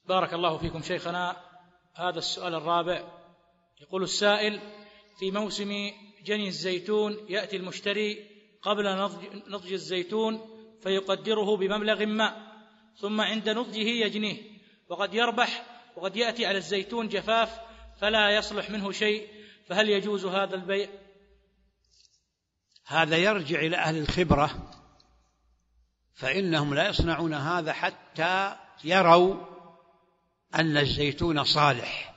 بارك الله فيكم شيخنا. هذا السؤال الرابع، يقول السائل: في موسم جني الزيتون يأتي المشتري قبل نضج الزيتون فيقدره بمبلغ ما، ثم عند نضجه يجنيه، وقد يربح وقد يأتي على الزيتون جفاف فلا يصلح منه شيء، فهل يجوز هذا البيع؟ هذا يرجع إلى أهل الخبرة، فإنهم لا يصنعون هذا حتى يروا أن الزيتون صالح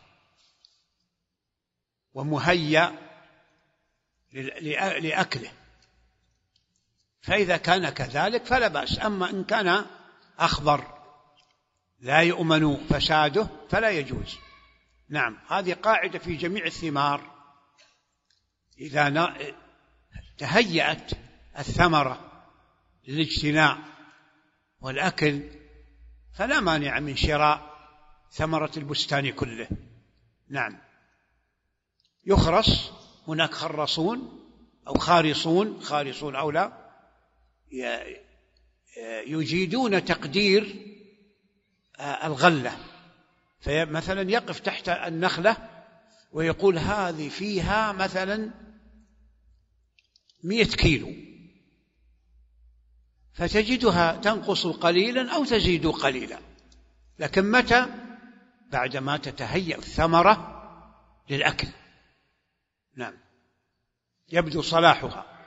ومهيأ لأكله، فإذا كان كذلك فلا بأس. أما إن كان أخضر لا يؤمن فساده فلا يجوز. نعم، هذه قاعدة في جميع الثمار، إذا تهيأت الثمرة للاجتناء والأكل فلا مانع من شراء ثمرة البستان كله. نعم، يخرص، هناك خرصون أو خارصون أو لا، يجيدون تقدير الغلة، فمثلا يقف تحت النخلة ويقول هذه فيها مثلا 100 كيلو، فتجدها تنقص قليلا أو تزيد قليلا، لكن متى؟ بعدما تتهيأ الثمرة للأكل. نعم، يبدو صلاحها.